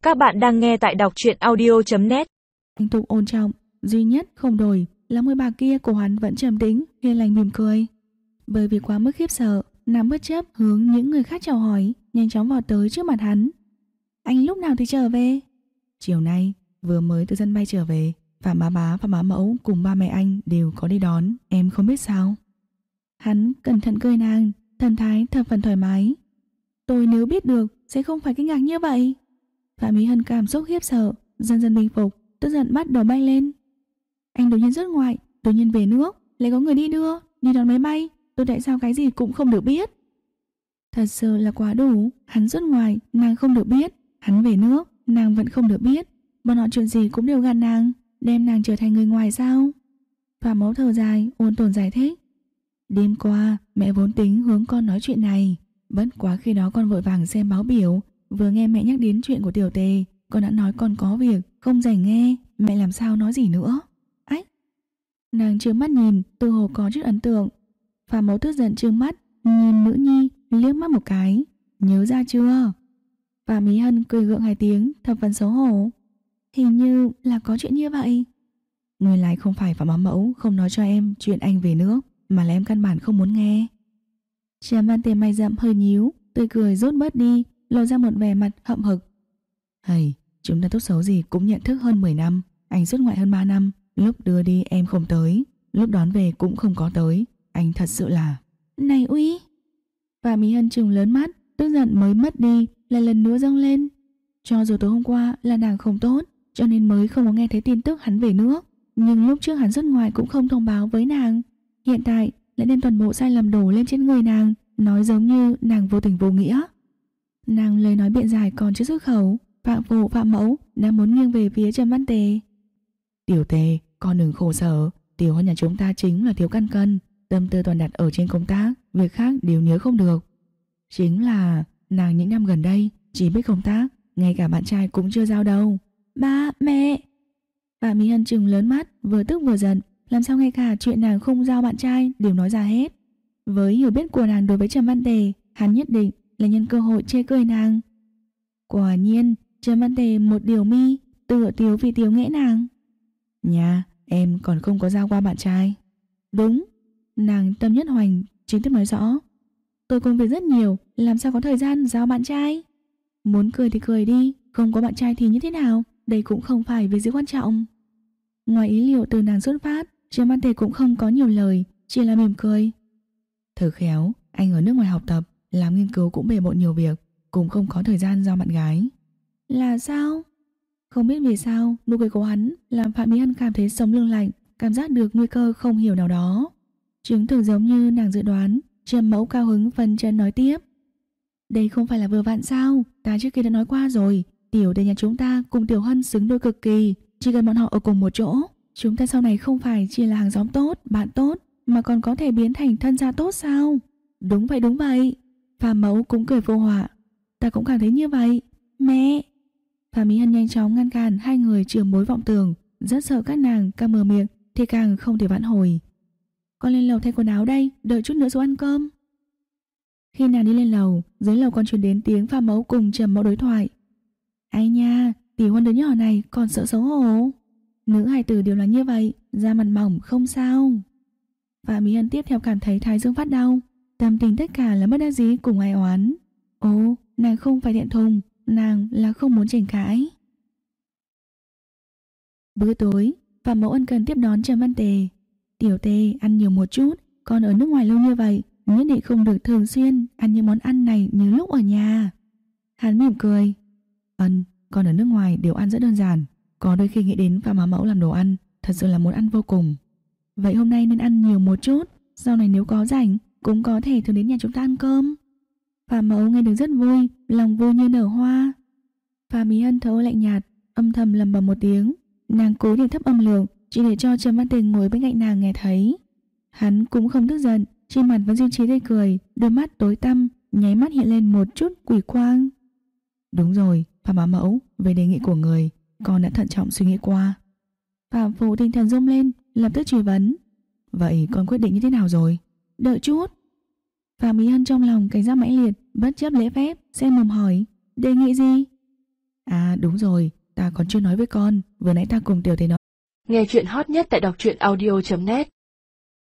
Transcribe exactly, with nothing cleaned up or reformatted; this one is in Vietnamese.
Các bạn đang nghe tại đọc truyện audio chấm net. Anh tục ôn trọng, duy nhất không đổi là môi bà kia của hắn vẫn trầm tĩnh, hiền lành mỉm cười. Bởi vì quá mức khiếp sợ, nàng bất chấp hướng những người khác chào hỏi, nhanh chóng vọt tới trước mặt hắn. Anh lúc nào thì trở về? Chiều nay, vừa mới từ sân bay trở về. Phạm bá bá và bá mẫu cùng ba mẹ anh đều có đi đón, em không biết sao. Hắn cẩn thận cười nàng, thần thái thập phần thoải mái. Tôi nếu biết được sẽ không phải kinh ngạc như vậy. Phạm Mỹ Hân cảm xúc khiếp sợ dần dần bình phục, tức giận bắt đầu bay lên. Anh đột nhiên xuất ngoại, đột nhiên về nước, lại có người đi đưa, đi đón máy bay, tôi tại sao cái gì cũng không được biết. Thật sự là quá đủ. Hắn xuất ngoại, nàng không được biết. Hắn về nước, nàng vẫn không được biết. Bọn họ chuyện gì cũng đều gạt nàng, đem nàng trở thành người ngoài sao? Phạm mẫu thở dài, ôn tồn giải thích. Đêm qua mẹ vốn tính hướng con nói chuyện này, bất quá khi đó con vội vàng xem báo biểu, vừa nghe mẹ nhắc đến chuyện của Tiểu Tề, con đã nói con có việc, không rảnh nghe, mẹ làm sao nói gì nữa. Ách! Nàng trợn mắt nhìn, tự hồ có chút ấn tượng. Phạm mẫu tức giận trừng mắt, nhìn nữ nhi, liếc mắt một cái. Nhớ ra chưa? Phạm Mỹ Hân cười gượng hai tiếng, thập phần xấu hổ. Hình như là có chuyện như vậy. Nguyên lai không phải Phạm bá mẫu không nói cho em chuyện anh về nước, mà là em căn bản không muốn nghe. Trầm Văn Tề mày rậm hơi nhíu, tươi cười rốt bớt đi, lộ ra một vẻ mặt hậm hực. Hầy, chúng ta tốt xấu gì cũng nhận thức hơn mười năm. Anh xuất ngoại hơn ba năm, lúc đưa đi em không tới, lúc đón về cũng không có tới. Anh thật sự là... Này uy! Và Mỹ Hân trừng lớn mắt, tức giận mới mất đi, lại lần nữa dâng lên. Cho dù tối hôm qua là nàng không tốt, cho nên mới không có nghe thấy tin tức hắn về nước. Nhưng lúc trước hắn xuất ngoại cũng không thông báo với nàng. Hiện tại lại đem toàn bộ sai lầm đổ lên trên người nàng, nói giống như nàng vô tình vô nghĩa. Nàng lời nói biện giải còn chưa xuất khẩu, Phạm phụ Phạm mẫu đang muốn nghiêng về phía Trầm Văn Tề. Tiểu Tề, con đừng khổ sở. Tiểu Hân nhà chúng ta chính là thiếu căn cân, tâm tư toàn đặt ở trên công tác, việc khác đều nhớ không được. Chính là nàng những năm gần đây chỉ biết công tác, ngay cả bạn trai cũng chưa giao đâu. Ba, mẹ! Phạm Mỹ Hân trừng lớn mắt, vừa tức vừa giận. Làm sao ngay cả chuyện nàng không giao bạn trai đều nói ra hết. Với hiểu biết của nàng đối với Trầm Văn Tề, hắn nhất định là nhân cơ hội chê cười nàng. Quả nhiên Trầm Văn Tề một điều mi, tựa tiếu vì tiếu nghẽ nàng. Nhà em còn không có giao qua bạn trai. Đúng. Nàng tâm nhất hoành chính thức nói rõ. Tôi công việc rất nhiều, làm sao có thời gian giao bạn trai. Muốn cười thì cười đi, không có bạn trai thì như thế nào, đây cũng không phải việc gì quan trọng. Ngoài ý liệu từ nàng xuất phát, Trầm Văn Tề cũng không có nhiều lời, chỉ là mỉm cười. Thử khéo, anh ở nước ngoài học tập, làm nghiên cứu cũng bề bộn nhiều việc, cũng không có thời gian giao bạn gái. Là sao? Không biết vì sao, nụ cười của hắn làm Phạm Mỹ Hân cảm thấy sống lưng lạnh, cảm giác được nguy cơ không hiểu nào đó. Chứng thực giống như nàng dự đoán, Trầm mẫu cao hứng phân chân nói tiếp. Đây không phải là vừa vặn sao, ta trước kia đã nói qua rồi, Tiểu Tề nhà chúng ta cùng Tiểu Hân xứng đôi cực kỳ, chỉ cần bọn họ ở cùng một chỗ, chúng ta sau này không phải chỉ là hàng xóm tốt, bạn tốt, mà còn có thể biến thành thân gia tốt sao? Đúng vậy, đúng vậy. Phạm mẫu cũng cười vô họa. Ta cũng cảm thấy như vậy. Mẹ! Phạm Mỹ Hân nhanh chóng ngăn cản hai người chừa mối vọng tưởng, rất sợ các nàng càng mở miệng thì càng không thể vãn hồi. Con lên lầu thay quần áo đây, đợi chút nữa rồi ăn cơm. Khi nàng đi lên lầu, dưới lầu còn truyền đến tiếng Phạm mẫu cùng Trầm mẫu đối thoại. Ai nha, Tiểu Huân đứa nhỏ này còn sợ xấu hổ. Nữ hài tử đều là như vậy, da mặt mỏng không sao. Phạm Mỹ Hân tiếp theo cảm thấy thái dương phát đau, tâm tình tất cả là bất đắc dĩ cùng ai oán. Ồ, nàng không phải thẹn thùng, nàng là không muốn tranh cãi. Bữa tối, Phạm mẫu ân cần tiếp đón Trầm Văn Tề. Tiểu Tề ăn nhiều một chút, con ở nước ngoài lâu như vậy, nhất định không được thường xuyên ăn những món ăn này như lúc ở nhà. Hắn mỉm cười. Ân, con ở nước ngoài đều ăn rất đơn giản, có đôi khi nghĩ đến Phạm bá mẫu làm đồ ăn, thật sự là muốn ăn vô cùng. Vậy hôm nay nên ăn nhiều một chút, sau này nếu có rảnh cũng có thể thường đến nhà chúng ta ăn cơm. Phạm mẫu nghe được rất vui, lòng vui như nở hoa. Phạm Mỹ Hân thở lạnh nhạt, âm thầm lầm bầm một tiếng. Nàng cố để thấp âm lượng, chỉ để cho Trầm Văn Tề ngồi bên cạnh nàng nghe thấy. Hắn cũng không tức giận, trên mặt vẫn duy trì tươi cười, đôi mắt tối tăm, nháy mắt hiện lên một chút quỷ quang. Đúng rồi, Phạm bá mẫu, về đề nghị của người, con đã thận trọng suy nghĩ qua. Phạm phụ tinh thần rung lên, lập tức truy vấn. Vậy con quyết định như thế nào rồi? Đợi chút. Phạm Mỹ Hân trong lòng cảnh giác mãnh liệt, bất chấp lễ phép, xem mồm hỏi. Đề nghị gì? À đúng rồi, ta còn chưa nói với con, vừa nãy ta cùng Tiểu Thầy nói. Nghe chuyện hot nhất tại đọc truyện audio chấm net.